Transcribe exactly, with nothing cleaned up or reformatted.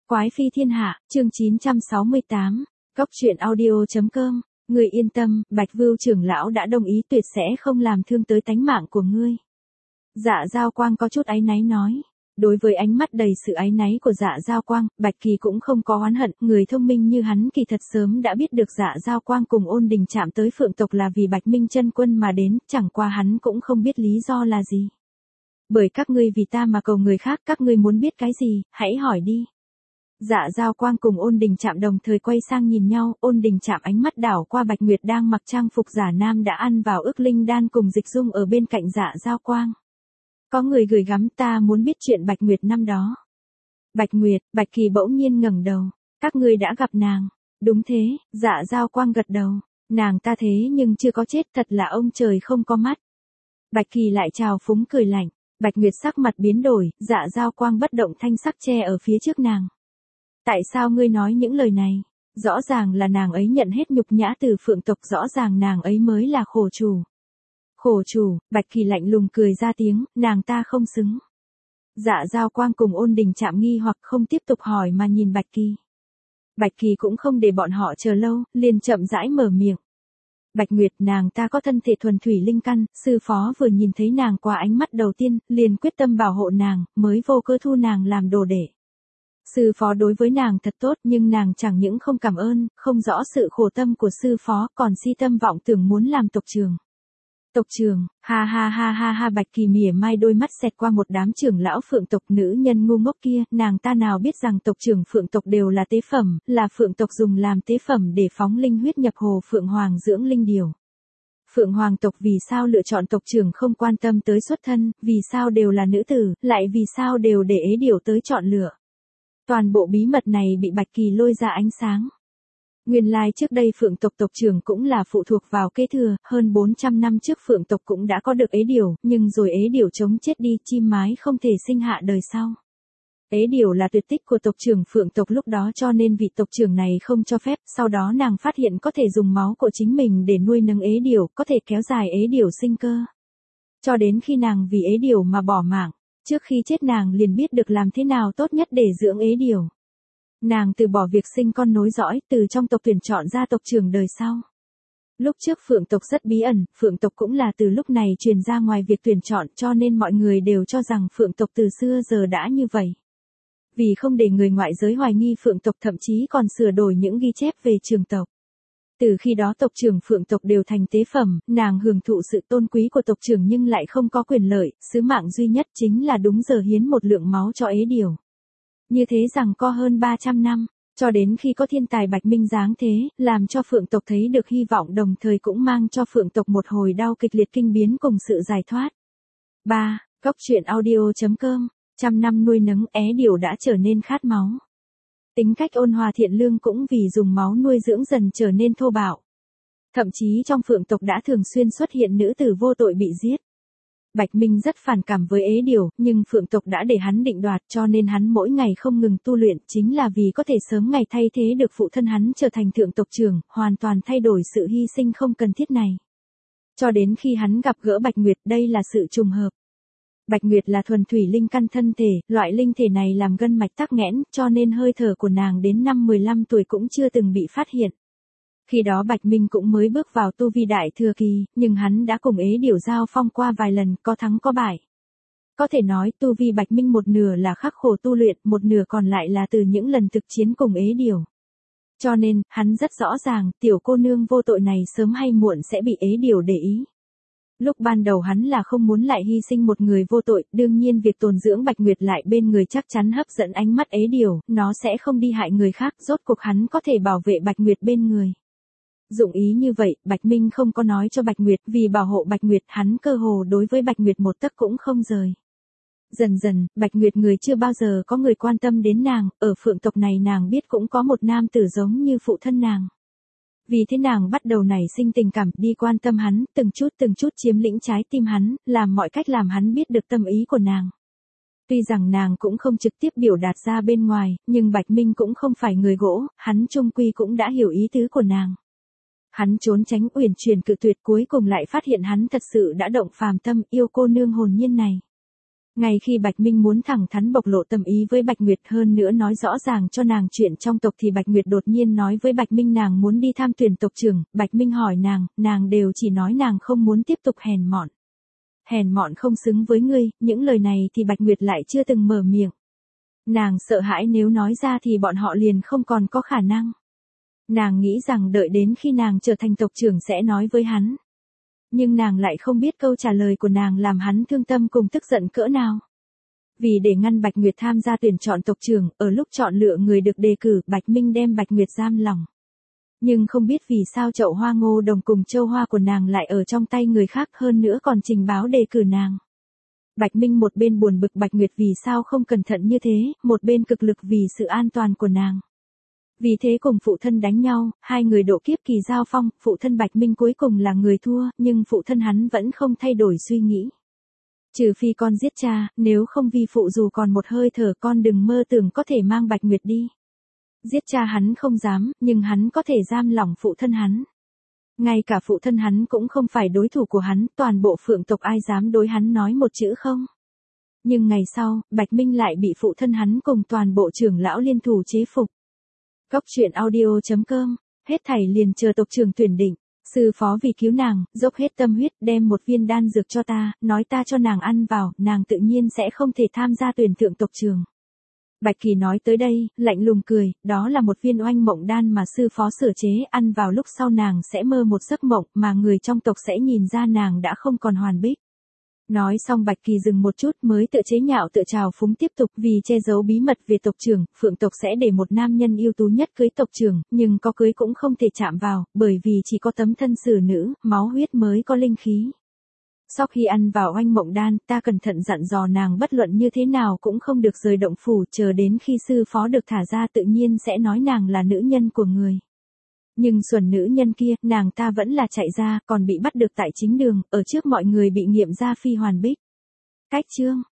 Quái phi thiên hạ, chương chín trăm sáu mươi tám, Cóc truyện audio.com, người yên tâm, Bạch Vưu trưởng lão đã đồng ý tuyệt sẽ không làm thương tới tánh mạng của ngươi. Dạ Giao Quang có chút áy náy nói. Đối với ánh mắt đầy sự áy náy của Dạ Giao Quang, Bạch Kỳ cũng không có oán hận, người thông minh như hắn kỳ thật sớm đã biết được Dạ Giao Quang cùng Ôn Đình chạm tới Phượng tộc là vì Bạch Minh chân quân mà đến, chẳng qua hắn cũng không biết lý do là gì. Bởi các ngươi vì ta mà cầu người khác, các ngươi muốn biết cái gì, hãy hỏi đi. Dạ Giao Quang cùng Ôn Đình chạm đồng thời quay sang nhìn nhau, Ôn Đình chạm ánh mắt đảo qua Bạch Nguyệt đang mặc trang phục giả nam đã ăn vào ức linh đan cùng Dịch Dung ở bên cạnh Dạ Giao Quang. Có người gửi gắm ta muốn biết chuyện Bạch Nguyệt năm đó. Bạch Nguyệt, Bạch Kỳ bỗng nhiên ngẩng đầu, các ngươi đã gặp nàng. Đúng thế, Dạ Giao Quang gật đầu, nàng ta thế nhưng chưa có chết, thật là ông trời không có mắt. Bạch Kỳ lại trào phúng cười lạnh, Bạch Nguyệt sắc mặt biến đổi, Dạ Giao Quang bất động thanh sắc che ở phía trước nàng. Tại sao ngươi nói những lời này? Rõ ràng là nàng ấy nhận hết nhục nhã từ Phượng tộc, rõ ràng nàng ấy mới là khổ chủ. Khổ chủ, Bạch Kỳ lạnh lùng cười ra tiếng, nàng ta không xứng. Dạ Giao Quang cùng Ôn Đình chạm nghi hoặc không tiếp tục hỏi mà nhìn Bạch Kỳ. Bạch Kỳ cũng không để bọn họ chờ lâu, liền chậm rãi mở miệng. Bạch Nguyệt, nàng ta có thân thể thuần thủy linh căn, sư phó vừa nhìn thấy nàng qua ánh mắt đầu tiên, liền quyết tâm bảo hộ nàng, mới vô cớ thu nàng làm đồ đệ. Sư phó đối với nàng thật tốt, nhưng nàng chẳng những không cảm ơn, không rõ sự khổ tâm của sư phó, còn si tâm vọng tưởng muốn làm tộc trưởng. Tộc trưởng, ha ha ha ha ha. Bạch Kỳ mỉa mai đôi mắt xẹt qua một đám trưởng lão Phượng tộc, nữ nhân ngu ngốc kia, nàng ta nào biết rằng tộc trưởng Phượng tộc đều là tế phẩm, là Phượng tộc dùng làm tế phẩm để phóng linh huyết nhập hồ Phượng Hoàng dưỡng linh điều. Phượng Hoàng tộc vì sao lựa chọn tộc trưởng không quan tâm tới xuất thân, vì sao đều là nữ tử, lại vì sao đều để ế điều tới chọn lựa. Toàn bộ bí mật này bị Bạch Kỳ lôi ra ánh sáng. Nguyên lai trước đây Phượng tộc tộc trưởng cũng là phụ thuộc vào kế thừa, hơn bốn trăm năm trước Phượng tộc cũng đã có được ế điểu, nhưng rồi ế điểu chống chết đi, chim mái không thể sinh hạ đời sau. Ế điểu là tuyệt tích của tộc trưởng Phượng tộc lúc đó, cho nên vị tộc trưởng này không cho phép, sau đó nàng phát hiện có thể dùng máu của chính mình để nuôi nấng ế điểu, có thể kéo dài ế điểu sinh cơ. Cho đến khi nàng vì ế điểu mà bỏ mạng, trước khi chết nàng liền biết được làm thế nào tốt nhất để dưỡng ế điểu. Nàng từ bỏ việc sinh con nối dõi, từ trong tộc tuyển chọn ra tộc trưởng đời sau. Lúc trước Phượng tộc rất bí ẩn, Phượng tộc cũng là từ lúc này truyền ra ngoài việc tuyển chọn, cho nên mọi người đều cho rằng Phượng tộc từ xưa giờ đã như vậy. Vì không để người ngoại giới hoài nghi Phượng tộc, thậm chí còn sửa đổi những ghi chép về trường tộc. Từ khi đó tộc trưởng Phượng tộc đều thành tế phẩm, nàng hưởng thụ sự tôn quý của tộc trưởng nhưng lại không có quyền lợi, sứ mạng duy nhất chính là đúng giờ hiến một lượng máu cho ế điểu. Như thế rằng có hơn ba trăm năm, cho đến khi có thiên tài Bạch Minh giáng thế, làm cho Phượng tộc thấy được hy vọng, đồng thời cũng mang cho Phượng tộc một hồi đau kịch liệt kinh biến cùng sự giải thoát. ba. Cóc truyện audio.com, trăm năm nuôi nấng ế điểu đã trở nên khát máu. Tính cách ôn hòa thiện lương cũng vì dùng máu nuôi dưỡng dần trở nên thô bạo. Thậm chí trong Phượng tộc đã thường xuyên xuất hiện nữ tử vô tội bị giết. Bạch Minh rất phản cảm với ế điểu, nhưng Phượng tộc đã để hắn định đoạt, cho nên hắn mỗi ngày không ngừng tu luyện, chính là vì có thể sớm ngày thay thế được phụ thân hắn trở thành thượng tộc trưởng, hoàn toàn thay đổi sự hy sinh không cần thiết này. Cho đến khi hắn gặp gỡ Bạch Nguyệt, đây là sự trùng hợp. Bạch Nguyệt là thuần thủy linh căn thân thể, loại linh thể này làm gân mạch tắc nghẽn, cho nên hơi thở của nàng đến năm mười lăm tuổi cũng chưa từng bị phát hiện. Khi đó Bạch Minh cũng mới bước vào tu vi đại thừa kỳ, nhưng hắn đã cùng ế điểu giao phong qua vài lần, có thắng có bại. Có thể nói tu vi Bạch Minh một nửa là khắc khổ tu luyện, một nửa còn lại là từ những lần thực chiến cùng ế điểu. Cho nên, hắn rất rõ ràng, tiểu cô nương vô tội này sớm hay muộn sẽ bị ế điểu để ý. Lúc ban đầu hắn là không muốn lại hy sinh một người vô tội, đương nhiên việc tồn dưỡng Bạch Nguyệt lại bên người chắc chắn hấp dẫn ánh mắt ế điểu, nó sẽ không đi hại người khác, rốt cuộc hắn có thể bảo vệ Bạch Nguyệt bên người. Dụng ý như vậy, Bạch Minh không có nói cho Bạch Nguyệt, vì bảo hộ Bạch Nguyệt hắn cơ hồ đối với Bạch Nguyệt một tấc cũng không rời. Dần dần, Bạch Nguyệt người chưa bao giờ có người quan tâm đến nàng, ở Phượng tộc này nàng biết cũng có một nam tử giống như phụ thân nàng. Vì thế nàng bắt đầu nảy sinh tình cảm, đi quan tâm hắn, từng chút từng chút chiếm lĩnh trái tim hắn, làm mọi cách làm hắn biết được tâm ý của nàng. Tuy rằng nàng cũng không trực tiếp biểu đạt ra bên ngoài, nhưng Bạch Minh cũng không phải người gỗ, hắn chung quy cũng đã hiểu ý tứ của nàng. Hắn trốn tránh uyển chuyển cự tuyệt, cuối cùng lại phát hiện hắn thật sự đã động phàm tâm, yêu cô nương hồn nhiên này. Ngay khi Bạch Minh muốn thẳng thắn bộc lộ tâm ý với Bạch Nguyệt hơn nữa nói rõ ràng cho nàng chuyện trong tộc thì Bạch Nguyệt đột nhiên nói với Bạch Minh nàng muốn đi tham tuyển tộc trưởng, Bạch Minh hỏi nàng, nàng đều chỉ nói nàng không muốn tiếp tục hèn mọn. Hèn mọn không xứng với ngươi, những lời này thì Bạch Nguyệt lại chưa từng mở miệng. Nàng sợ hãi nếu nói ra thì bọn họ liền không còn có khả năng. Nàng nghĩ rằng đợi đến khi nàng trở thành tộc trưởng sẽ nói với hắn. Nhưng nàng lại không biết câu trả lời của nàng làm hắn thương tâm cùng tức giận cỡ nào. Vì để ngăn Bạch Nguyệt tham gia tuyển chọn tộc trưởng, ở lúc chọn lựa người được đề cử, Bạch Minh đem Bạch Nguyệt giam lỏng. Nhưng không biết vì sao chậu hoa ngô đồng cùng châu hoa của nàng lại ở trong tay người khác hơn nữa còn trình báo đề cử nàng. Bạch Minh một bên buồn bực Bạch Nguyệt vì sao không cẩn thận như thế, một bên cực lực vì sự an toàn của nàng. Vì thế cùng phụ thân đánh nhau, hai người độ kiếp kỳ giao phong, phụ thân Bạch Minh cuối cùng là người thua, nhưng phụ thân hắn vẫn không thay đổi suy nghĩ. Trừ phi con giết cha, nếu không vi phụ dù còn một hơi thở con đừng mơ tưởng có thể mang Bạch Nguyệt đi. Giết cha hắn không dám, nhưng hắn có thể giam lỏng phụ thân hắn. Ngay cả phụ thân hắn cũng không phải đối thủ của hắn, toàn bộ Phượng tộc ai dám đối hắn nói một chữ không. Nhưng ngày sau, Bạch Minh lại bị phụ thân hắn cùng toàn bộ trưởng lão liên thủ chế phục. Cốc truyện audio chấm com, hết thảy liền chờ tộc trưởng tuyển định. Sư phó vì cứu nàng, dốc hết tâm huyết đem một viên đan dược cho ta, nói ta cho nàng ăn vào, nàng tự nhiên sẽ không thể tham gia tuyển thượng tộc trưởng. Bạch Kỳ nói tới đây, lạnh lùng cười, đó là một viên oanh mộng đan mà sư phó sửa chế, ăn vào lúc sau nàng sẽ mơ một giấc mộng mà người trong tộc sẽ nhìn ra nàng đã không còn hoàn bích. Nói xong Bạch Kỳ dừng một chút mới tự chế nhạo tự trào phúng tiếp tục vì che giấu bí mật về tộc trưởng, Phượng tộc sẽ để một nam nhân ưu tú nhất cưới tộc trưởng, nhưng có cưới cũng không thể chạm vào, bởi vì chỉ có tấm thân xử nữ, máu huyết mới có linh khí. Sau khi ăn vào oanh mộng đan, ta cẩn thận dặn dò nàng bất luận như thế nào cũng không được rời động phủ, chờ đến khi sư phó được thả ra tự nhiên sẽ nói nàng là nữ nhân của người. Nhưng xuẩn nữ nhân kia, nàng ta vẫn là chạy ra, còn bị bắt được tại chính đường, ở trước mọi người bị nghiệm ra phi hoàn bích. Cách chương